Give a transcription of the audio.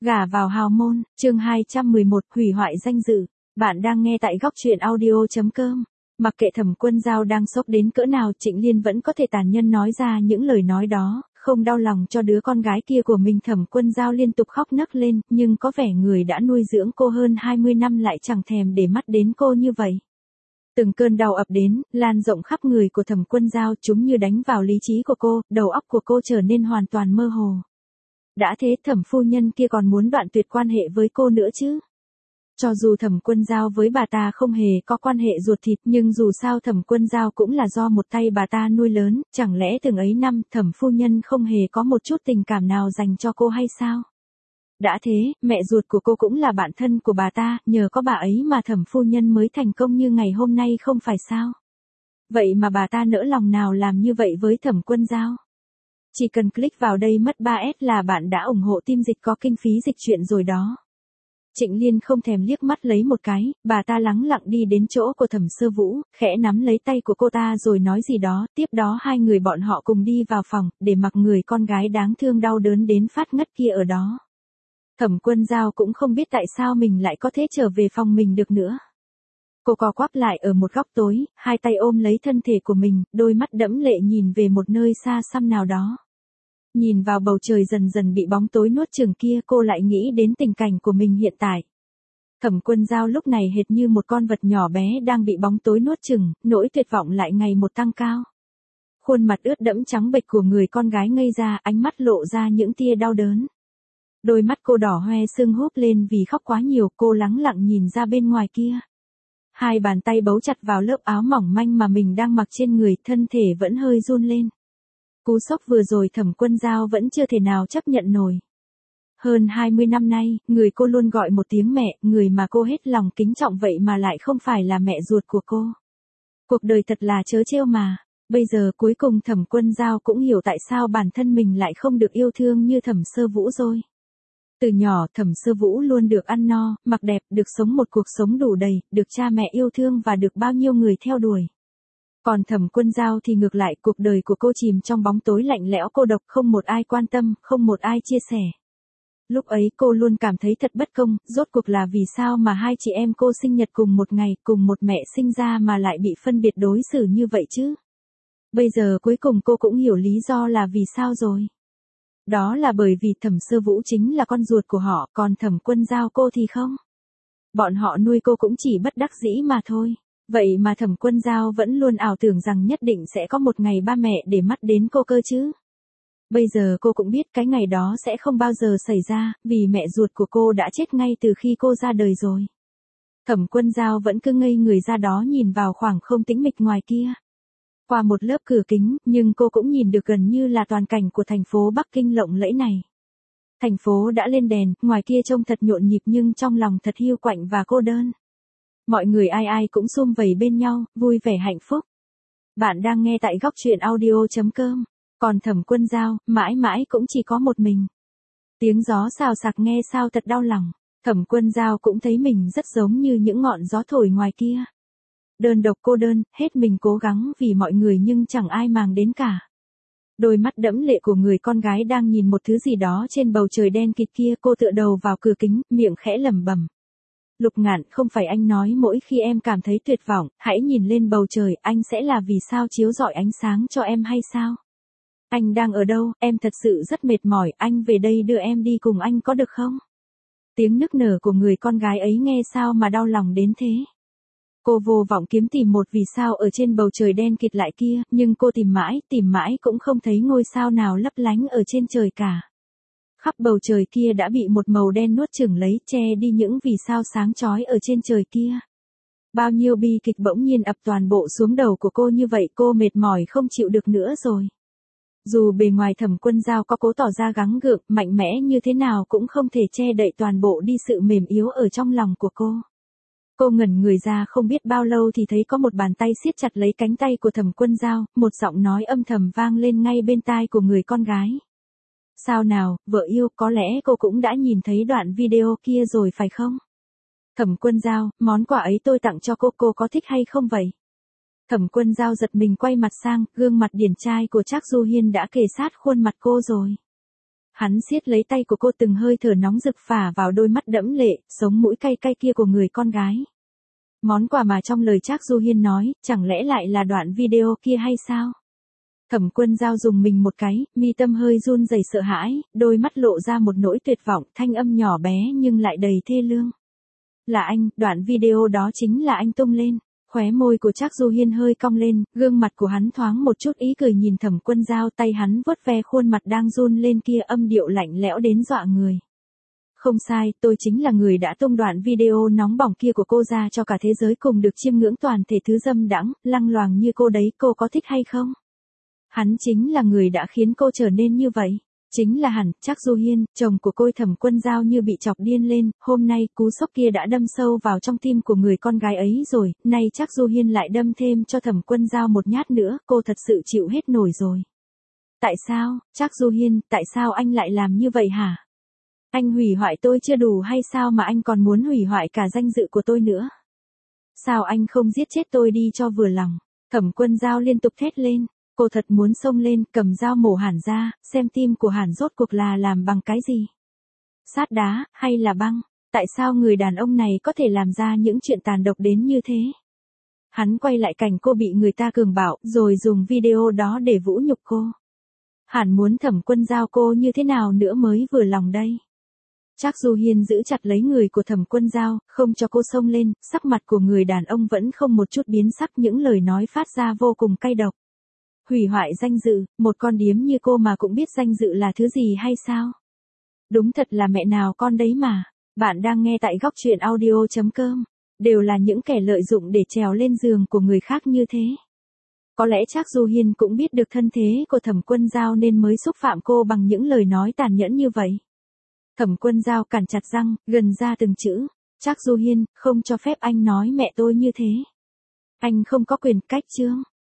Gả vào hào môn, chương 211, hủy hoại danh dự. Bạn đang nghe tại góc truyện audio.com. Mặc kệ Thẩm Quân Dao đang sốc đến cỡ nào, Trịnh Liên vẫn có thể tàn nhẫn nói ra những lời nói đó, không đau lòng cho đứa con gái kia của mình. Thẩm Quân Dao liên tục khóc nấc lên, nhưng có vẻ người đã nuôi dưỡng cô hơn 20 năm lại chẳng thèm để mắt đến cô như vậy. Từng cơn đau ập đến, lan rộng khắp người của Thẩm Quân Dao, chúng như đánh vào lý trí của cô, đầu óc của cô trở nên hoàn toàn mơ hồ. Đã thế Thẩm phu nhân kia còn muốn đoạn tuyệt quan hệ với cô nữa chứ. Cho dù Thẩm Quân Dao với bà ta không hề có quan hệ ruột thịt, nhưng dù sao Thẩm Quân Dao cũng là do một tay bà ta nuôi lớn, chẳng lẽ từng ấy năm Thẩm phu nhân không hề có một chút tình cảm nào dành cho cô hay sao? Đã thế, mẹ ruột của cô cũng là bạn thân của bà ta, nhờ có bà ấy mà Thẩm phu nhân mới thành công như ngày hôm nay không phải sao? Vậy mà bà ta nỡ lòng nào làm như vậy với Thẩm Quân Dao? Chỉ cần click vào đây mất 3S là bạn đã ủng hộ team dịch có kinh phí dịch truyện rồi đó. Trịnh Liên không thèm liếc mắt lấy một cái, bà ta lắng lặng đi đến chỗ của Thẩm Sơ Vũ, khẽ nắm lấy tay của cô ta rồi nói gì đó, tiếp đó hai người bọn họ cùng đi vào phòng, để mặc người con gái đáng thương đau đớn đến phát ngất kia ở đó. Thẩm Quân Dao cũng không biết tại sao mình lại có thể trở về phòng mình được nữa. Cô co quắp lại ở một góc tối, hai tay ôm lấy thân thể của mình, đôi mắt đẫm lệ nhìn về một nơi xa xăm nào đó. Nhìn vào bầu trời dần dần bị bóng tối nuốt chửng kia, cô lại nghĩ đến tình cảnh của mình hiện tại. Thẩm Quân Dao lúc này hệt như một con vật nhỏ bé đang bị bóng tối nuốt chửng, nỗi tuyệt vọng lại ngày một tăng cao. Khuôn mặt ướt đẫm trắng bệch của người con gái ngây ra, ánh mắt lộ ra những tia đau đớn. Đôi mắt cô đỏ hoe sưng húp lên vì khóc quá nhiều, cô lắng lặng nhìn ra bên ngoài kia. Hai bàn tay bấu chặt vào lớp áo mỏng manh mà mình đang mặc trên người, thân thể vẫn hơi run lên. Cú sốc vừa rồi Thẩm Quân Dao vẫn chưa thể nào chấp nhận nổi. Hơn 20 năm nay, người cô luôn gọi một tiếng mẹ, người mà cô hết lòng kính trọng vậy mà lại không phải là mẹ ruột của cô. Cuộc đời thật là trớ trêu mà. Bây giờ cuối cùng Thẩm Quân Dao cũng hiểu tại sao bản thân mình lại không được yêu thương như Thẩm Sơ Vũ rồi. Từ nhỏ Thẩm Sơ Vũ luôn được ăn no, mặc đẹp, được sống một cuộc sống đủ đầy, được cha mẹ yêu thương và được bao nhiêu người theo đuổi. Còn Thẩm Quân Dao thì ngược lại, cuộc đời của cô chìm trong bóng tối lạnh lẽo cô độc, không một ai quan tâm, không một ai chia sẻ. Lúc ấy cô luôn cảm thấy thật bất công, rốt cuộc là vì sao mà hai chị em cô sinh nhật cùng một ngày, cùng một mẹ sinh ra mà lại bị phân biệt đối xử như vậy chứ? Bây giờ cuối cùng cô cũng hiểu lý do là vì sao rồi. Đó là bởi vì Thẩm Sơ Vũ chính là con ruột của họ, còn Thẩm Quân Dao cô thì không. Bọn họ nuôi cô cũng chỉ bất đắc dĩ mà thôi. Vậy mà Thẩm Quân Dao vẫn luôn ảo tưởng rằng nhất định sẽ có một ngày ba mẹ để mắt đến cô cơ chứ. Bây giờ cô cũng biết cái ngày đó sẽ không bao giờ xảy ra, vì mẹ ruột của cô đã chết ngay từ khi cô ra đời rồi. Thẩm Quân Dao vẫn cứ ngây người ra đó nhìn vào khoảng không tĩnh mịch ngoài kia. Qua một lớp cửa kính, nhưng cô cũng nhìn được gần như là toàn cảnh của thành phố Bắc Kinh lộng lẫy này. Thành phố đã lên đèn, ngoài kia trông thật nhộn nhịp nhưng trong lòng thật hiu quạnh và cô đơn. Mọi người ai ai cũng sum vầy bên nhau, vui vẻ hạnh phúc. Bạn đang nghe tại góc truyện audio.com. Còn Thẩm Quân Dao, mãi mãi cũng chỉ có một mình. Tiếng gió xào xạc nghe sao thật đau lòng. Thẩm Quân Dao cũng thấy mình rất giống như những ngọn gió thổi ngoài kia. Đơn độc cô đơn, hết mình cố gắng vì mọi người nhưng chẳng ai màng đến cả. Đôi mắt đẫm lệ của người con gái đang nhìn một thứ gì đó trên bầu trời đen kịt kia, cô tựa đầu vào cửa kính, miệng khẽ lẩm bẩm. Lục Ngạn, không phải anh nói mỗi khi em cảm thấy tuyệt vọng, hãy nhìn lên bầu trời, anh sẽ là vì sao chiếu rọi ánh sáng cho em hay sao? Anh đang ở đâu, em thật sự rất mệt mỏi, anh về đây đưa em đi cùng anh có được không? Tiếng nức nở của người con gái ấy nghe sao mà đau lòng đến thế. Cô vô vọng kiếm tìm một vì sao ở trên bầu trời đen kịt lại kia, nhưng cô tìm mãi cũng không thấy ngôi sao nào lấp lánh ở trên trời cả. Khắp bầu trời kia đã bị một màu đen nuốt chửng lấy, che đi những vì sao sáng chói ở trên trời kia. Bao nhiêu bi kịch bỗng nhiên ập toàn bộ xuống đầu của cô như vậy, cô mệt mỏi không chịu được nữa rồi. Dù bề ngoài Thẩm Quân Dao có cố tỏ ra gắng gượng, mạnh mẽ như thế nào cũng không thể che đậy toàn bộ đi sự mềm yếu ở trong lòng của cô. Cô ngẩn người ra không biết bao lâu thì thấy có một bàn tay siết chặt lấy cánh tay của Thẩm Quân Dao, một giọng nói âm thầm vang lên ngay bên tai của người con gái. Sao nào, vợ yêu, có lẽ cô cũng đã nhìn thấy đoạn video kia rồi phải không? Thẩm Quân Dao, món quà ấy tôi tặng cho cô có thích hay không vậy? Thẩm Quân Dao giật mình quay mặt sang, gương mặt điển trai của Trác Du Hiên đã kề sát khuôn mặt cô rồi. Hắn siết lấy tay của cô, từng hơi thở nóng rực phả vào đôi mắt đẫm lệ, sống mũi cay cay kia của người con gái. Món quà mà trong lời Trác Du Hiên nói, chẳng lẽ lại là đoạn video kia hay sao? Thẩm Quân Dao dùng mình một cái, mi tâm hơi run rẩy sợ hãi, đôi mắt lộ ra một nỗi tuyệt vọng, thanh âm nhỏ bé nhưng lại đầy thê lương. Là anh, đoạn video đó chính là anh tung lên. Khóe môi của Trác Du Hiên hơi cong lên, gương mặt của hắn thoáng một chút ý cười nhìn Thẩm Quân Dao, tay hắn vuốt ve khuôn mặt đang run lên kia, âm điệu lạnh lẽo đến dọa người. Không sai, tôi chính là người đã tung đoạn video nóng bỏng kia của cô ra cho cả thế giới cùng được chiêm ngưỡng toàn thể thứ dâm đãng, lăng loàng như cô đấy, cô có thích hay không? Hắn chính là người đã khiến cô trở nên như vậy. Chính là hẳn, Trác Du Hiên, chồng của cô. Thẩm Quân Dao như bị chọc điên lên, hôm nay cú sốc kia đã đâm sâu vào trong tim của người con gái ấy rồi, nay Trác Du Hiên lại đâm thêm cho Thẩm Quân Dao một nhát nữa, cô thật sự chịu hết nổi rồi. Tại sao, Trác Du Hiên, tại sao anh lại làm như vậy hả? Anh hủy hoại tôi chưa đủ hay sao mà anh còn muốn hủy hoại cả danh dự của tôi nữa? Sao anh không giết chết tôi đi cho vừa lòng? Thẩm Quân Dao liên tục thét lên. Cô thật muốn xông lên, cầm dao mổ Hàn ra, xem tim của Hàn rốt cuộc là làm bằng cái gì? Sắt đá, hay là băng? Tại sao người đàn ông này có thể làm ra những chuyện tàn độc đến như thế? Hắn quay lại cảnh cô bị người ta cường bạo, rồi dùng video đó để vũ nhục cô. Hàn muốn Thẩm Quân Dao cô như thế nào nữa mới vừa lòng đây? Trác Du Hiên giữ chặt lấy người của Thẩm Quân Dao, không cho cô xông lên, sắc mặt của người đàn ông vẫn không một chút biến sắc, những lời nói phát ra vô cùng cay độc. Hủy hoại danh dự, một con điếm như cô mà cũng biết danh dự là thứ gì hay sao? Đúng thật là mẹ nào con đấy mà. Bạn đang nghe tại Góc Truyện Audio.com. Đều là những kẻ lợi dụng để trèo lên giường của người khác như thế. Có lẽ Trác Du Hiên cũng biết được thân thế của Thẩm Quân Dao nên mới xúc phạm cô bằng những lời nói tàn nhẫn như vậy. Thẩm Quân Dao cắn chặt răng, gần ra từng chữ. Trác Du Hiên, không cho phép anh nói mẹ tôi như thế. Anh không có quyền cách chương.